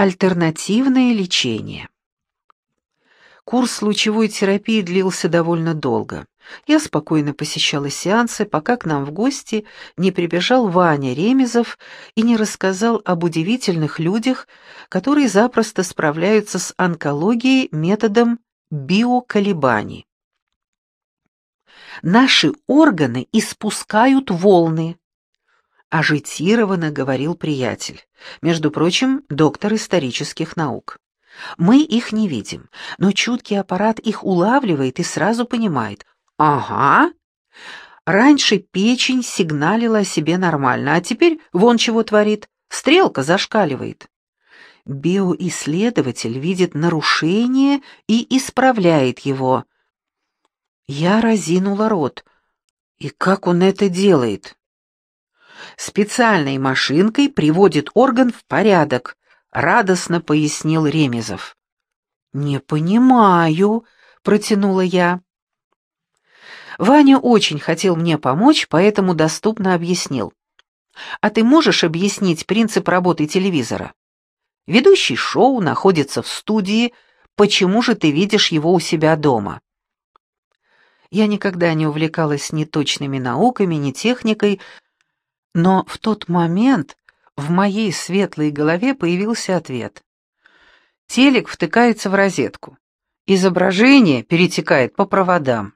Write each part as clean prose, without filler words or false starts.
Альтернативное лечение. Курс лучевой терапии длился довольно долго. Я спокойно посещала сеансы, пока к нам в гости не прибежал Ваня Ремезов и не рассказал об удивительных людях, которые запросто справляются с онкологией методом биоколебаний. «Наши органы испускают волны», — ажитированно говорил приятель, между прочим, доктор исторических наук. «Мы их не видим, но чуткий аппарат их улавливает и сразу понимает. Ага, раньше печень сигналила о себе нормально, а теперь вон чего творит, стрелка зашкаливает. Биоисследователь видит нарушение и исправляет его». Я разинула рот. И как он это делает? «Специальной машинкой приводит орган в порядок», — радостно пояснил Ремезов. «Не понимаю», — протянула я. Ваня очень хотел мне помочь, поэтому доступно объяснил. «А ты можешь объяснить принцип работы телевизора? Ведущий шоу находится в студии, почему же ты видишь его у себя дома?» Я никогда не увлекалась ни точными науками, ни техникой, но в тот момент в моей светлой голове появился ответ. Телек втыкается в розетку. Изображение перетекает по проводам.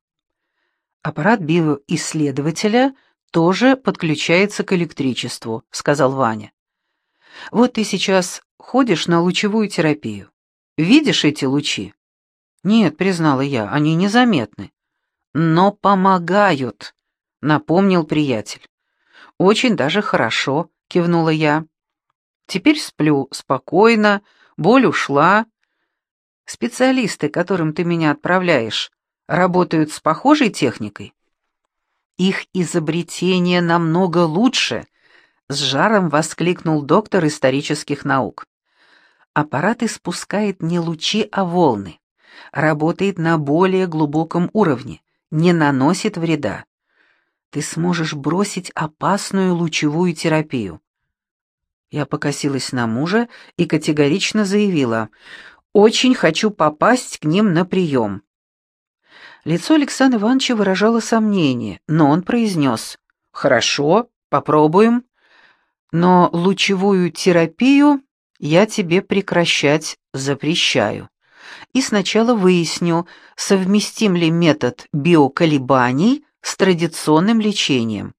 Аппарат биоисследователя тоже подключается к электричеству, сказал Ваня. Вот ты сейчас ходишь на лучевую терапию. Видишь эти лучи? Нет, признала я, они незаметны. Но помогают, напомнил приятель. Очень даже хорошо, кивнула я. Теперь сплю спокойно, боль ушла. Специалисты, которым ты меня отправляешь, работают с похожей техникой? Их изобретение намного лучше, с жаром воскликнул доктор исторических наук. Аппарат испускает не лучи, а волны. Работает на более глубоком уровне, не наносит вреда. Ты сможешь бросить опасную лучевую терапию. Я покосилась на мужа и категорично заявила: «Очень хочу попасть к ним на прием». Лицо Александра Ивановича выражало сомнение, но он произнес: «Хорошо, попробуем, но лучевую терапию я тебе прекращать запрещаю. И сначала выясню, совместим ли метод биоколебаний с традиционным лечением».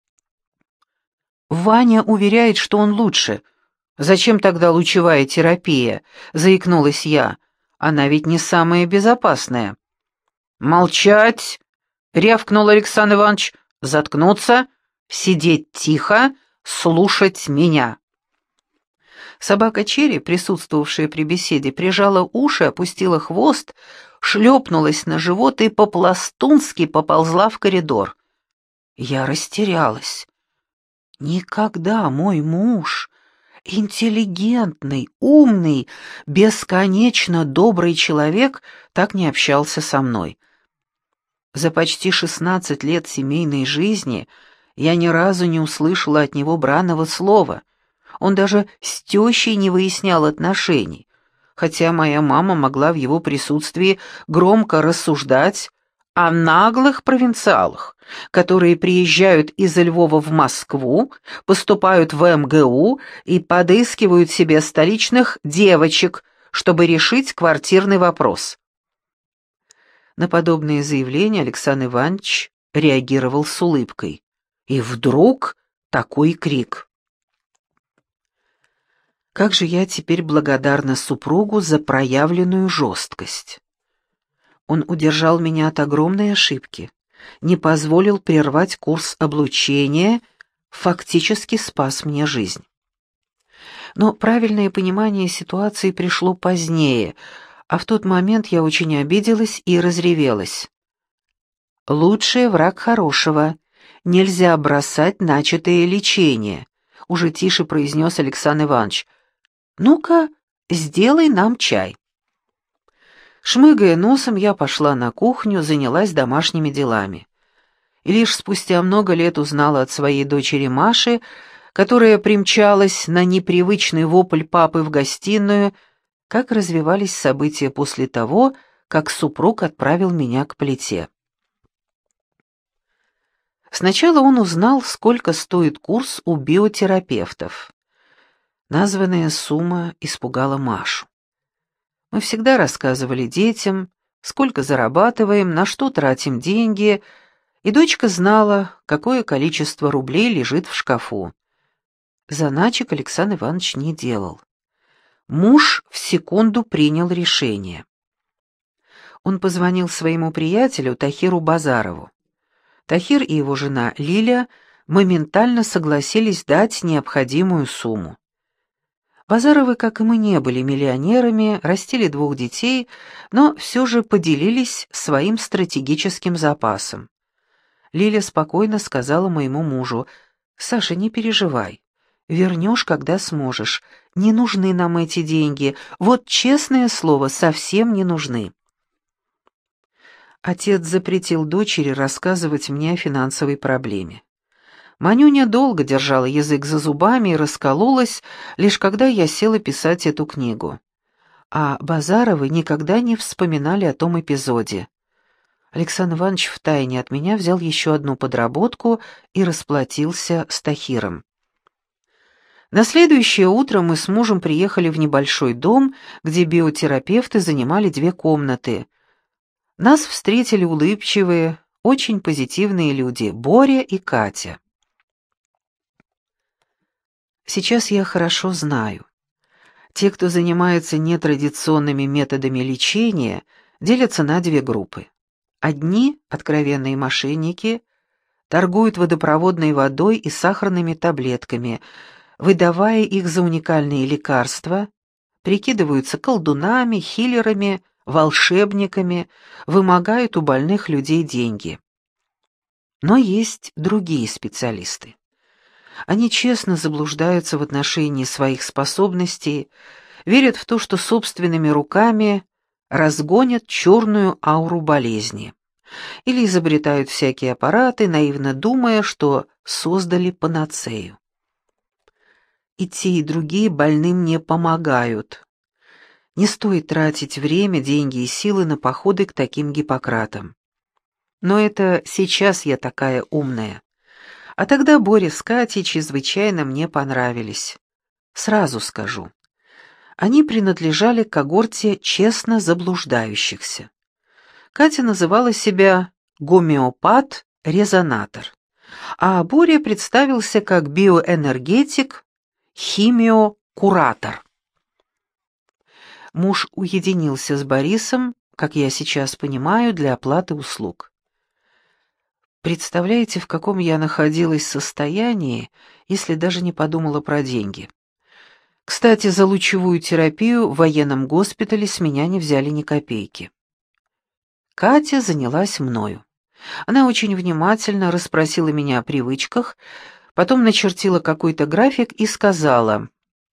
«Ваня уверяет, что он лучше. Зачем тогда лучевая терапия?» — заикнулась я. «Она ведь не самая безопасная». «Молчать!» — рявкнул Александр Иванович. «Заткнуться, сидеть тихо, слушать меня». Собака Черри, присутствовавшая при беседе, прижала уши, опустила хвост, шлепнулась на живот и по-пластунски поползла в коридор. Я растерялась. Никогда мой муж, интеллигентный, умный, бесконечно добрый человек, так не общался со мной. За почти 16 лет семейной жизни я ни разу не услышала от него бранного слова. Он даже с тещей не выяснял отношений, хотя моя мама могла в его присутствии громко рассуждать о наглых провинциалах, которые приезжают из Львова в Москву, поступают в МГУ и подыскивают себе столичных девочек, чтобы решить квартирный вопрос. На подобные заявления Александр Иванович реагировал с улыбкой. И вдруг такой крик. Как же я теперь благодарна супругу за проявленную жесткость. Он удержал меня от огромной ошибки, не позволил прервать курс облучения, фактически спас мне жизнь. Но правильное понимание ситуации пришло позднее, а в тот момент я очень обиделась и разревелась. «Лучший враг хорошего. Нельзя бросать начатое лечение», — уже тише произнес Александр Иванович. «Ну-ка, сделай нам чай». Шмыгая носом, я пошла на кухню, занялась домашними делами. И лишь спустя много лет узнала от своей дочери Маши, которая примчалась на непривычный вопль папы в гостиную, как развивались события после того, как супруг отправил меня к плите. Сначала он узнал, сколько стоит курс у биотерапевтов. Названная сумма испугала Машу. Мы всегда рассказывали детям, сколько зарабатываем, на что тратим деньги, и дочка знала, какое количество рублей лежит в шкафу. Заначек Александр Иванович не делал. Муж в секунду принял решение. Он позвонил своему приятелю Тахиру Базарову. Тахир и его жена Лиля моментально согласились дать необходимую сумму. Базаровы, как и мы, не были миллионерами, растили 2 детей, но все же поделились своим стратегическим запасом. Лиля спокойно сказала моему мужу: «Саша, не переживай, вернешь, когда сможешь, не нужны нам эти деньги, вот честное слово, совсем не нужны». Отец запретил дочери рассказывать мне о финансовой проблеме. Манюня долго держала язык за зубами и раскололась, лишь когда я села писать эту книгу. А Базаровы никогда не вспоминали о том эпизоде. Александр Иванович втайне от меня взял еще одну подработку и расплатился с Тахиром. На следующее утро мы с мужем приехали в небольшой дом, где биотерапевты занимали 2 комнаты. Нас встретили улыбчивые, очень позитивные люди — Боря и Катя. Сейчас я хорошо знаю. Те, кто занимается нетрадиционными методами лечения, делятся на 2 группы. Одни, откровенные мошенники, торгуют водопроводной водой и сахарными таблетками, выдавая их за уникальные лекарства, прикидываются колдунами, хиллерами, волшебниками, вымогают у больных людей деньги. Но есть другие специалисты. Они честно заблуждаются в отношении своих способностей, верят в то, что собственными руками разгонят черную ауру болезни, или изобретают всякие аппараты, наивно думая, что создали панацею. И те, и другие больным не помогают. Не стоит тратить время, деньги и силы на походы к таким Гиппократам. Но это сейчас я такая умная. А тогда Боря с Катей чрезвычайно мне понравились. Сразу скажу. Они принадлежали к когорте честно заблуждающихся. Катя называла себя гомеопат-резонатор, а Боря представился как биоэнергетик, химиокуратор. Муж уединился с Борисом, как я сейчас понимаю, для оплаты услуг. Представляете, в каком я находилась состоянии, если даже не подумала про деньги? Кстати, за лучевую терапию в военном госпитале с меня не взяли ни копейки. Катя занялась мною. Она очень внимательно расспросила меня о привычках, потом начертила какой-то график и сказала: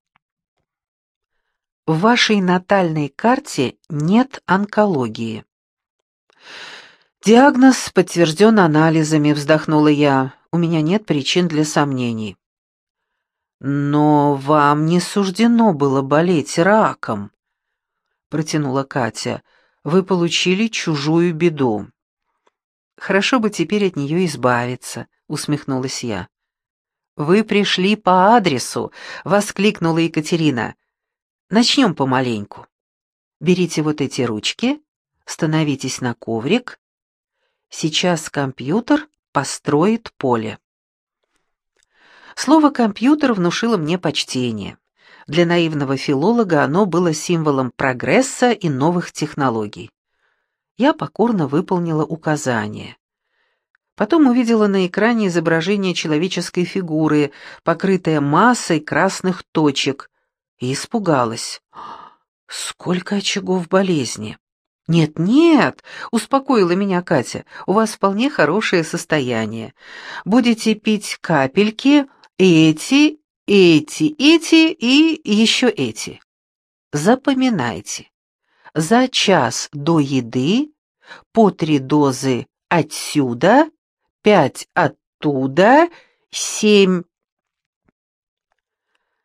«В вашей натальной карте нет онкологии». «Диагноз подтвержден анализами», — вздохнула я. «У меня нет причин для сомнений». «Но вам не суждено было болеть раком», — протянула Катя. «Вы получили чужую беду». «Хорошо бы теперь от нее избавиться», — усмехнулась я. «Вы пришли по адресу», — воскликнула Екатерина. «Начнем помаленьку. Берите вот эти ручки, становитесь на коврик. Сейчас компьютер построит поле». Слово «компьютер» внушило мне почтение. Для наивного филолога оно было символом прогресса и новых технологий. Я покорно выполнила указание. Потом увидела на экране изображение человеческой фигуры, покрытое массой красных точек, и испугалась. Сколько очагов болезни! «Нет-нет», — успокоила меня Катя, — «у вас вполне хорошее состояние. Будете пить капельки, эти и еще эти. Запоминайте. За час до еды по 3 дозы отсюда, 5 оттуда, 7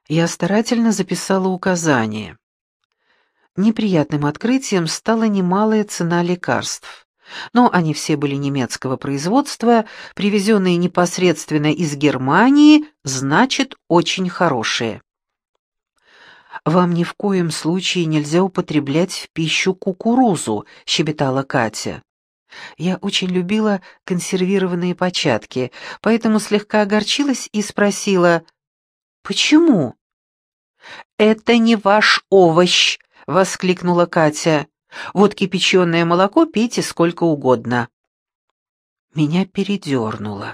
Я старательно записала указания. Неприятным открытием стала немалая цена лекарств. Но они все были немецкого производства, привезенные непосредственно из Германии, значит, очень хорошие. «Вам ни в коем случае нельзя употреблять в пищу кукурузу», — щебетала Катя. Я очень любила консервированные початки, поэтому слегка огорчилась и спросила: «Почему?» «Это не ваш овощ», — воскликнула Катя. «Вот кипяченое молоко пейте сколько угодно». Меня передернуло.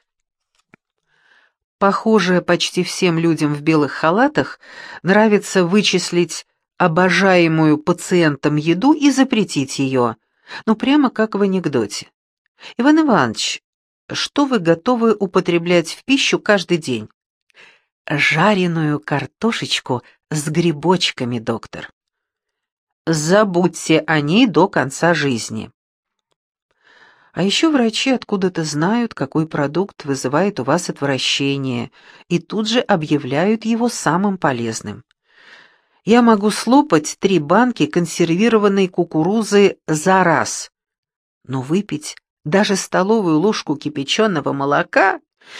Похоже, почти всем людям в белых халатах нравится вычислить обожаемую пациентом еду и запретить ее. Ну, прямо как в анекдоте. «Иван Иванович, что вы готовы употреблять в пищу каждый день?» «Жареную картошечку с грибочками, доктор». Забудьте о ней до конца жизни. А еще врачи откуда-то знают, какой продукт вызывает у вас отвращение, и тут же объявляют его самым полезным. Я могу слопать 3 банки консервированной кукурузы за раз, но выпить даже столовую ложку кипяченого молока?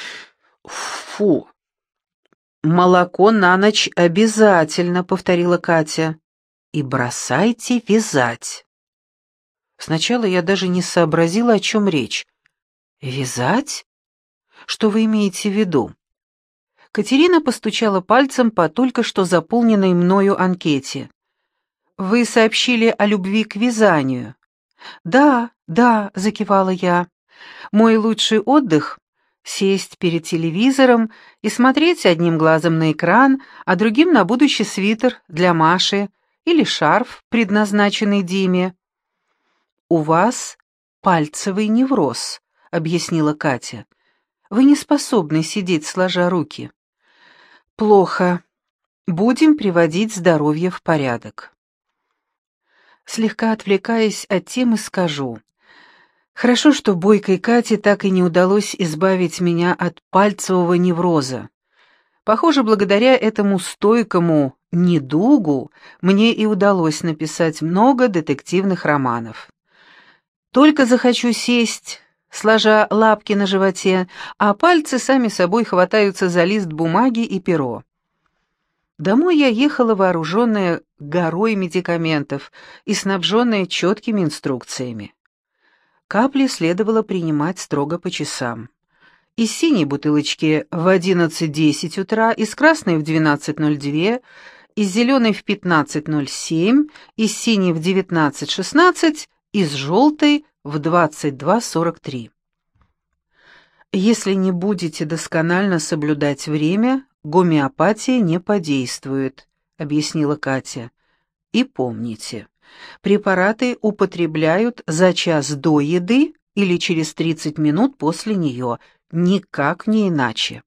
Фу! «Молоко на ночь обязательно», — повторила Катя. «И бросайте вязать». Сначала я даже не сообразила, о чем речь. «Вязать? Что вы имеете в виду?» Катерина постучала пальцем по только что заполненной мною анкете. «Вы сообщили о любви к вязанию». «Да, да», — закивала я. «Мой лучший отдых — сесть перед телевизором и смотреть одним глазом на экран, а другим на будущий свитер для Маши или шарф, предназначенный Диме». «У вас пальцевый невроз», — объяснила Катя. «Вы не способны сидеть сложа руки». «Плохо. Будем приводить здоровье в порядок». Слегка отвлекаясь от темы, скажу. Хорошо, что бойкой Кате так и не удалось избавить меня от пальцевого невроза. Похоже, благодаря этому стойкому недугу мне и удалось написать много детективных романов. Только захочу сесть, сложа лапки на животе, а пальцы сами собой хватаются за лист бумаги и перо. Домой я ехала вооруженная горой медикаментов и снабженная четкими инструкциями. Капли следовало принимать строго по часам. Из синей бутылочки в 11:10 утра, из красной в 12:02, из зеленой в 15:07, из синей в 19:16, из желтой в 22:43. Если не будете досконально соблюдать время, гомеопатия не подействует, объяснила Катя. И помните, препараты употребляют за час до еды или через 30 минут после нее, никак не иначе.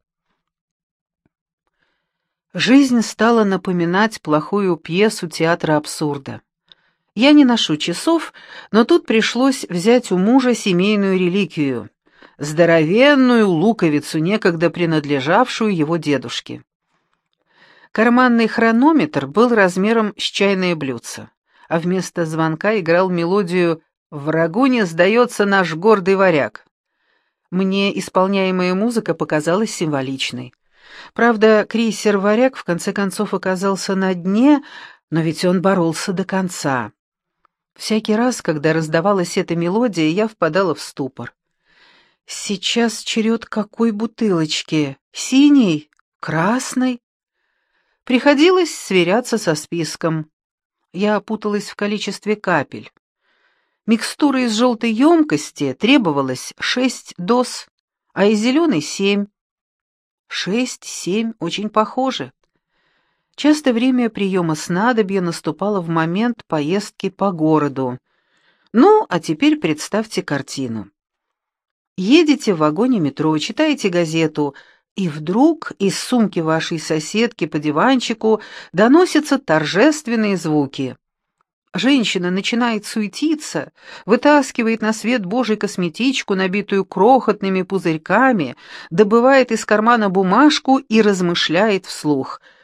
Жизнь стала напоминать плохую пьесу театра абсурда. Я не ношу часов, но тут пришлось взять у мужа семейную реликвию — здоровенную луковицу, некогда принадлежавшую его дедушке. Карманный хронометр был размером с чайное блюдце, а вместо звонка играл мелодию «Врагу не сдается наш гордый варяг». Мне исполняемая музыка показалась символичной. Правда, крейсер «Варяг» в конце концов оказался на дне, но ведь он боролся до конца. Всякий раз, когда раздавалась эта мелодия, я впадала в ступор. Сейчас черед какой бутылочки? Синей? Красной? Приходилось сверяться со списком. Я путалась в количестве капель. Микстуры из желтой емкости требовалось 6 доз, а из зеленой 7. 6-7 очень похоже. Часто время приема снадобья наступало в момент поездки по городу. Ну, а теперь представьте картину. Едете в вагоне метро, читаете газету, и вдруг из сумки вашей соседки по диванчику доносятся торжественные звуки. Женщина начинает суетиться, вытаскивает на свет Божий косметичку, набитую крохотными пузырьками, добывает из кармана бумажку и размышляет вслух.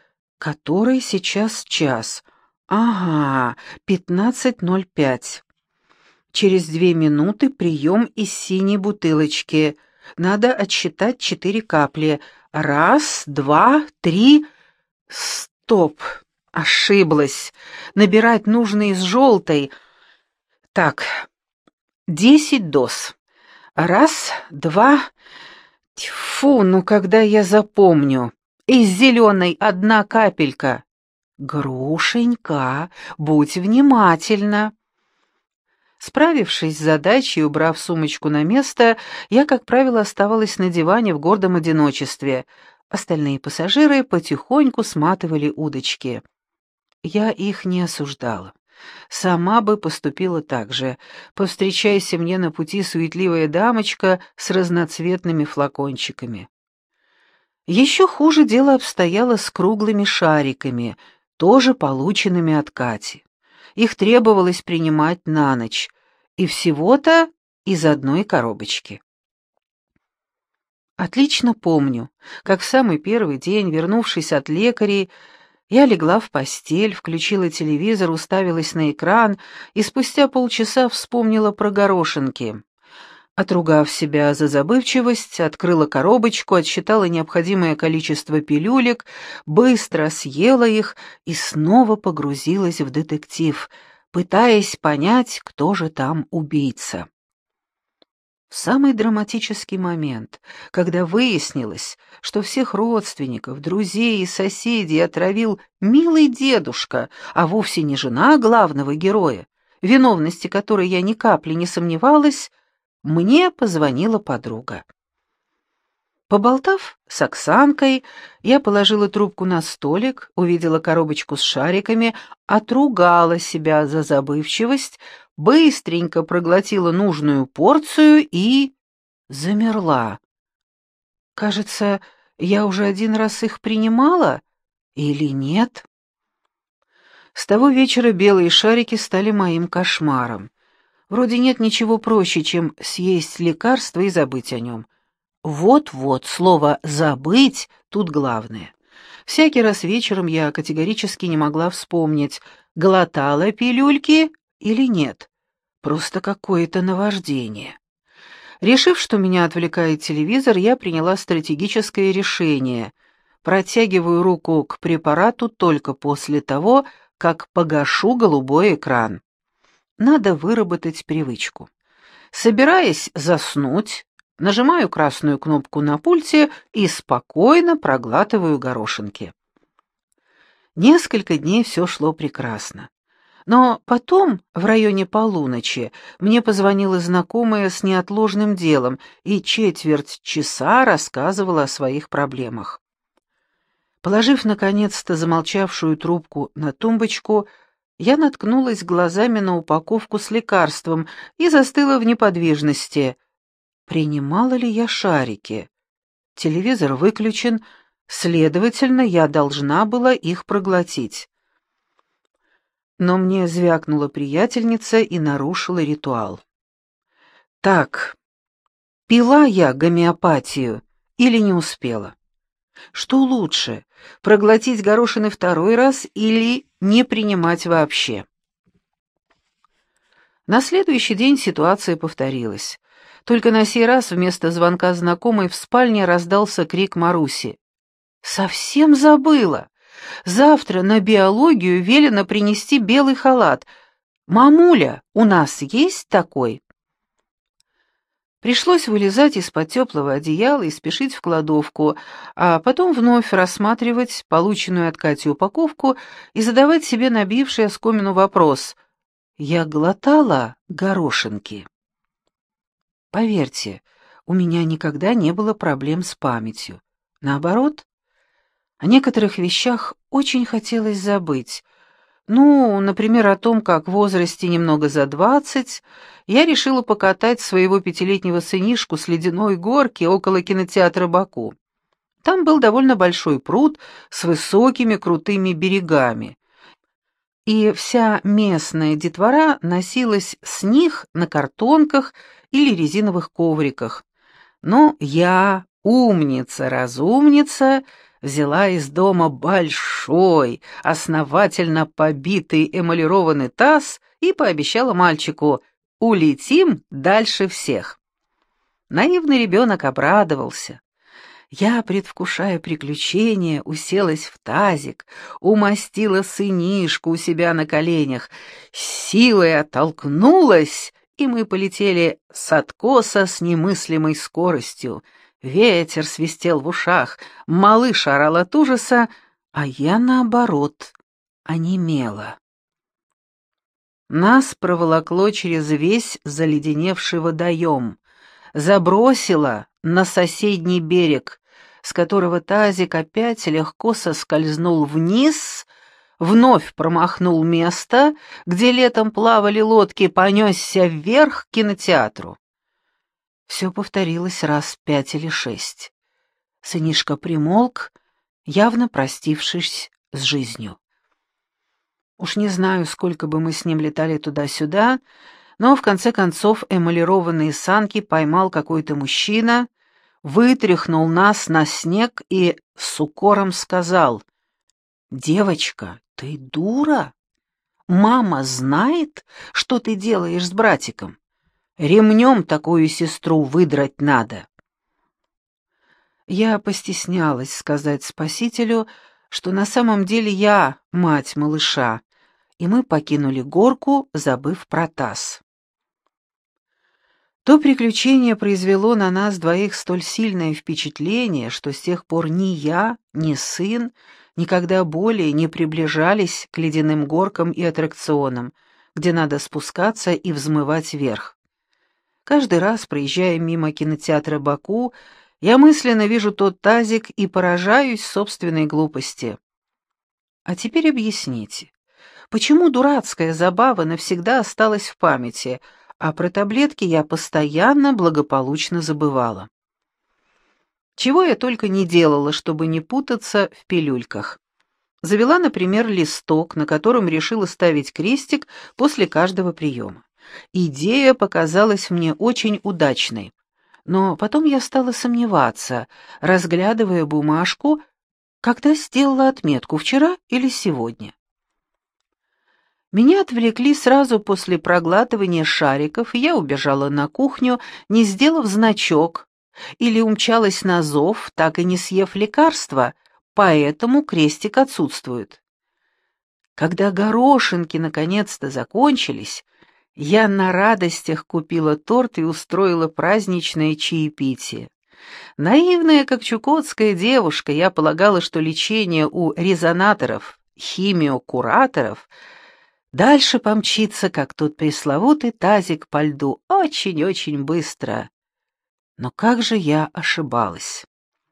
Который сейчас час? Ага, 15:05. Через 2 минуты прием из синей бутылочки. Надо отсчитать 4 капли. Раз, два, три. Стоп. Ошиблась. Набирать нужно из желтой. Так, 10 доз. Раз, два. Тьфу, ну когда я запомню. Из зеленой 1 капелька. Грушенька, будь внимательна. Справившись с задачей и убрав сумочку на место, я, как правило, оставалась на диване в гордом одиночестве. Остальные пассажиры потихоньку сматывали удочки. Я их не осуждала. Сама бы поступила так же. Повстречайся мне на пути суетливая дамочка с разноцветными флакончиками. Еще хуже дело обстояло с круглыми шариками, тоже полученными от Кати. Их требовалось принимать на ночь, и всего-то из одной коробочки. Отлично помню, как в самый первый день, вернувшись от лекарей, я легла в постель, включила телевизор, уставилась на экран и спустя полчаса вспомнила про горошинки. Отругав себя за забывчивость, открыла коробочку, отсчитала необходимое количество пилюлек, быстро съела их и снова погрузилась в детектив, пытаясь понять, кто же там убийца. В самый драматический момент, когда выяснилось, что всех родственников, друзей и соседей отравил милый дедушка, а вовсе не жена главного героя, в виновности которой я ни капли не сомневалась, мне позвонила подруга. Поболтав с Оксанкой, я положила трубку на столик, увидела коробочку с шариками, отругала себя за забывчивость, быстренько проглотила нужную порцию и замерла. Кажется, я уже 1 раз их принимала или нет? С того вечера белые шарики стали моим кошмаром. Вроде нет ничего проще, чем съесть лекарство и забыть о нем. Вот-вот, слово «забыть» тут главное. Всякий раз вечером я категорически не могла вспомнить, глотала пилюльки или нет. Просто какое-то наваждение. Решив, что меня отвлекает телевизор, я приняла стратегическое решение. Протягиваю руку к препарату только после того, как погашу голубой экран. Надо выработать привычку. Собираясь заснуть, нажимаю красную кнопку на пульте и спокойно проглатываю горошинки. Несколько дней все шло прекрасно. Но потом, в районе полуночи, мне позвонила знакомая с неотложным делом и четверть часа рассказывала о своих проблемах. Положив, наконец-то, замолчавшую трубку на тумбочку, я наткнулась глазами на упаковку с лекарством и застыла в неподвижности. Принимала ли я шарики? Телевизор выключен, следовательно, я должна была их проглотить. Но мне звякнула приятельница и нарушила ритуал. Так, пила я гомеопатию или не успела? Что лучше, проглотить горошины 2 раз или не принимать вообще? На следующий день ситуация повторилась. Только на сей раз вместо звонка знакомой в спальне раздался крик Маруси. «Совсем забыла! Завтра на биологию велено принести белый халат. Мамуля, у нас есть такой?» Пришлось вылезать из-под теплого одеяла и спешить в кладовку, а потом вновь рассматривать полученную от Кати упаковку и задавать себе набивший оскомину вопрос: «Я глотала горошинки?» Поверьте, у меня никогда не было проблем с памятью. Наоборот, о некоторых вещах очень хотелось забыть. Ну, например, о том, как в возрасте немного за 20 я решила покатать своего 5-летнего сынишку с ледяной горки около кинотеатра «Баку». Там был довольно большой пруд с высокими крутыми берегами, и вся местная детвора носилась с них на картонках или резиновых ковриках. Но я, умница-разумница, взяла из дома большой, основательно побитый эмалированный таз и пообещала мальчику: «Улетим дальше всех». Наивный ребенок обрадовался. Я, предвкушая приключения, уселась в тазик, умастила сынишку у себя на коленях, силой оттолкнулась, и мы полетели с откоса с немыслимой скоростью. Ветер свистел в ушах, малыш орал от ужаса, а я, наоборот, онемела. Нас проволокло через весь заледеневший водоем, забросило на соседний берег, с которого тазик опять легко соскользнул вниз, вновь промахнул место, где летом плавали лодки, понесся вверх к кинотеатру. Все повторилось раз 5 или 6. Сынишка примолк, явно простившись с жизнью. Уж не знаю, сколько бы мы с ним летали туда-сюда, но в конце концов эмалированные санки поймал какой-то мужчина, вытряхнул нас на снег и с укором сказал: «Девочка, ты дура? Мама знает, что ты делаешь с братиком. Ремнем такую сестру выдрать надо». Я постеснялась сказать спасителю, что на самом деле я мать малыша, и мы покинули горку, забыв про таз. То приключение произвело на нас двоих столь сильное впечатление, что с тех пор ни я, ни сын никогда более не приближались к ледяным горкам и аттракционам, где надо спускаться и взмывать вверх. Каждый раз, проезжая мимо кинотеатра «Баку», я мысленно вижу тот тазик и поражаюсь собственной глупости. А теперь объясните, почему дурацкая забава навсегда осталась в памяти, а про таблетки я постоянно благополучно забывала? Чего я только не делала, чтобы не путаться в пилюльках. Завела, например, листок, на котором решила ставить крестик после каждого приема. Идея показалась мне очень удачной, но потом я стала сомневаться, разглядывая бумажку, когда сделала отметку, вчера или сегодня. Меня отвлекли сразу после проглатывания шариков, и я убежала на кухню, не сделав значок, или умчалась на зов, так и не съев лекарства, поэтому крестик отсутствует. Когда горошинки наконец-то закончились, я на радостях купила торт и устроила праздничное чаепитие. Наивная, как чукотская девушка, я полагала, что лечение у резонаторов, химиокураторов дальше помчится, как тот пресловутый тазик по льду, очень-очень быстро. Но как же я ошибалась.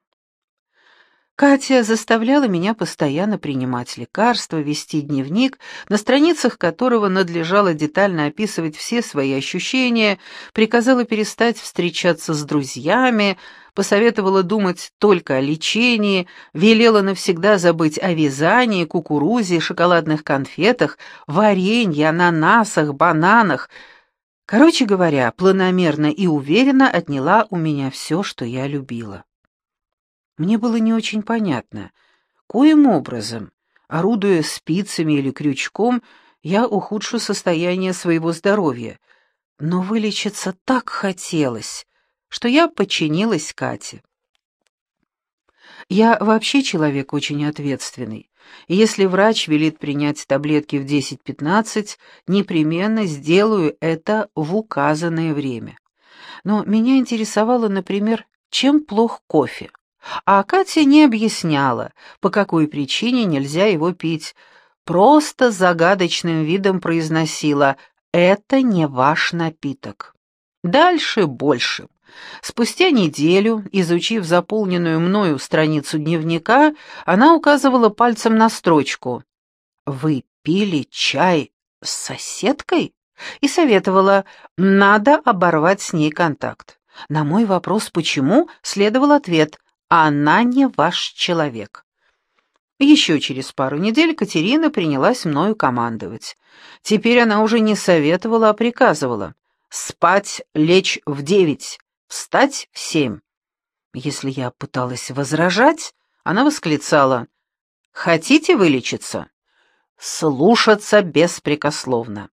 Катя заставляла меня постоянно принимать лекарства, вести дневник, на страницах которого надлежало детально описывать все свои ощущения, приказала перестать встречаться с друзьями, посоветовала думать только о лечении, велела навсегда забыть о вязании, кукурузе, шоколадных конфетах, варенье, ананасах, бананах. Короче говоря, планомерно и уверенно отняла у меня все, что я любила. Мне было не очень понятно, коим образом, орудуя спицами или крючком, я ухудшу состояние своего здоровья, но вылечиться так хотелось, что я подчинилась Кате. Я вообще человек очень ответственный, и если врач велит принять таблетки в 10-15, непременно сделаю это в указанное время. Но меня интересовало, например, чем плох кофе. А Катя не объясняла, по какой причине нельзя его пить, просто загадочным видом произносила: «Это не ваш напиток». Дальше больше. Спустя неделю, изучив заполненную мною страницу дневника, она указывала пальцем на строчку: «Вы пили чай с соседкой?» и советовала: «Надо оборвать с ней контакт». На мой вопрос «почему?» следовал ответ: «Она не ваш человек». Еще через пару недель Катерина принялась мною командовать. Теперь она уже не советовала, а приказывала: спать лечь в 9, встать в 7. Если я пыталась возражать, Она восклицала: «Хотите вылечиться?» Слушаться беспрекословно.